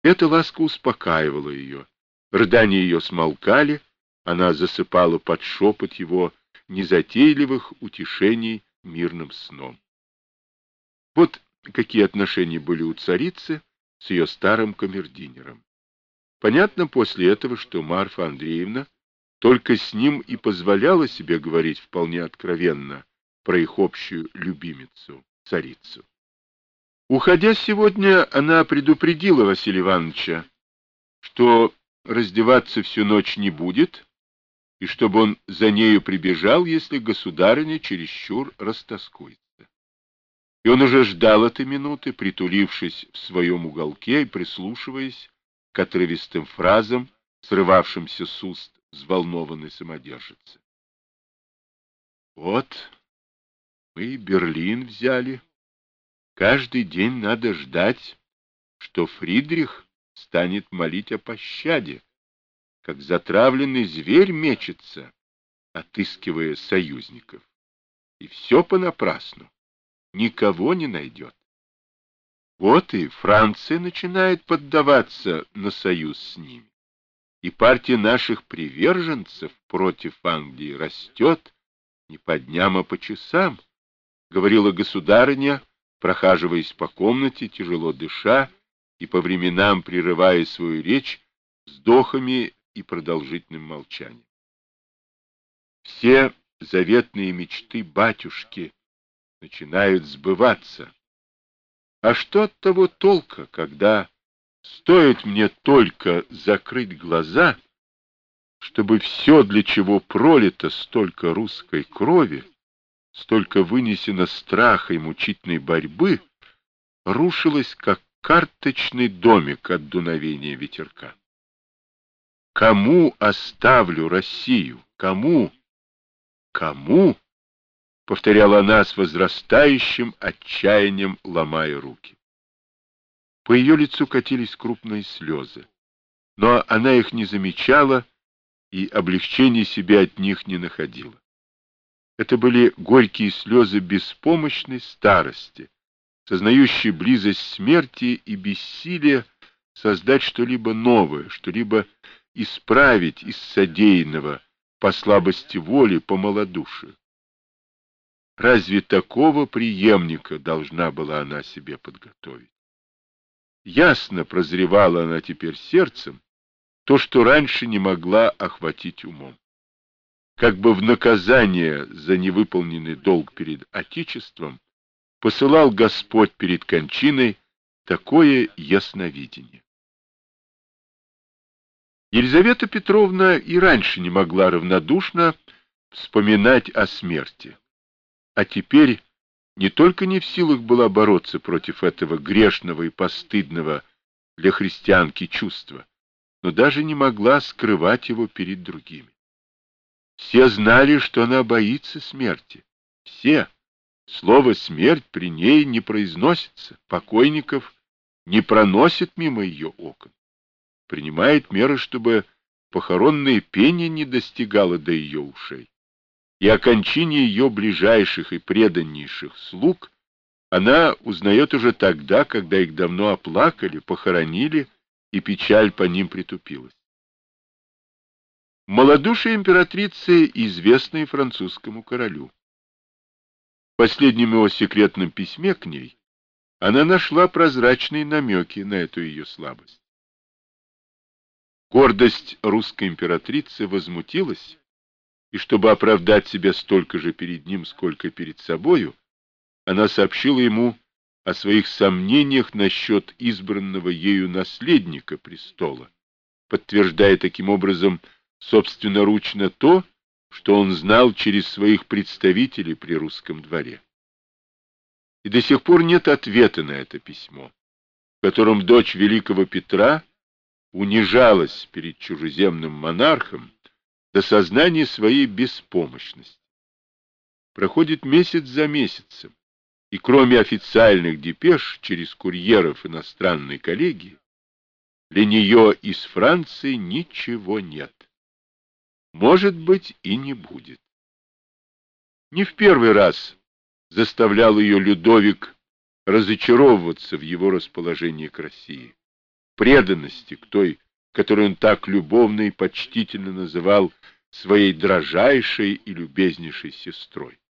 Эта ласка успокаивала ее. Рыдания ее смолкали, она засыпала под шепот его незатейливых утешений мирным сном. Вот какие отношения были у царицы с ее старым камердинером. Понятно после этого, что Марфа Андреевна только с ним и позволяла себе говорить вполне откровенно про их общую любимицу, царицу. Уходя сегодня, она предупредила Василия Ивановича, что раздеваться всю ночь не будет, и чтобы он за нею прибежал, если государыня чересчур растоскуется. И он уже ждал этой минуты, притулившись в своем уголке и прислушиваясь к отрывистым фразам, срывавшимся с уст взволнованной самодержицы. Вот, мы Берлин взяли. Каждый день надо ждать, что Фридрих станет молить о пощаде, как затравленный зверь мечется, отыскивая союзников. И все понапрасну. Никого не найдет. Вот и Франция начинает поддаваться на союз с ними. И партия наших приверженцев против Англии растет не по дням, а по часам, говорила государыня, прохаживаясь по комнате, тяжело дыша и по временам прерывая свою речь вздохами и продолжительным молчанием. Все заветные мечты батюшки начинают сбываться. А что от того толка, когда стоит мне только закрыть глаза, чтобы все, для чего пролито столько русской крови, столько вынесено страха и мучительной борьбы, рушилось, как карточный домик от дуновения ветерка. Кому оставлю Россию? Кому? Кому? — повторяла она с возрастающим отчаянием, ломая руки. По ее лицу катились крупные слезы, но она их не замечала и облегчения себе от них не находила. Это были горькие слезы беспомощной старости, сознающей близость смерти и бессилие создать что-либо новое, что-либо исправить из содеянного по слабости воли, по малодушию. Разве такого преемника должна была она себе подготовить? Ясно прозревала она теперь сердцем то, что раньше не могла охватить умом. Как бы в наказание за невыполненный долг перед Отечеством посылал Господь перед кончиной такое ясновидение. Елизавета Петровна и раньше не могла равнодушно вспоминать о смерти. А теперь не только не в силах была бороться против этого грешного и постыдного для христианки чувства, но даже не могла скрывать его перед другими. Все знали, что она боится смерти. Все. Слово «смерть» при ней не произносится, покойников не проносит мимо ее окон. Принимает меры, чтобы похоронное пение не достигало до ее ушей. И о кончине ее ближайших и преданнейших слуг она узнает уже тогда, когда их давно оплакали, похоронили, и печаль по ним притупилась. Малодушие императрицы известно и французскому королю. В последнем его секретном письме к ней она нашла прозрачные намеки на эту ее слабость. Гордость русской императрицы возмутилась, и чтобы оправдать себя столько же перед ним, сколько перед собою, она сообщила ему о своих сомнениях насчет избранного ею наследника престола, подтверждая таким образом собственноручно то, что он знал через своих представителей при русском дворе. И до сих пор нет ответа на это письмо, в котором дочь великого Петра унижалась перед чужеземным монархом до сознания своей беспомощности. Проходит месяц за месяцем, и кроме официальных депеш через курьеров иностранной коллегии, для нее из Франции ничего нет. Может быть, и не будет. Не в первый раз заставлял ее Людовик разочаровываться в его расположении к России. преданности к той, которую он так любовно и почтительно называл своей дрожайшей и любезнейшей сестрой.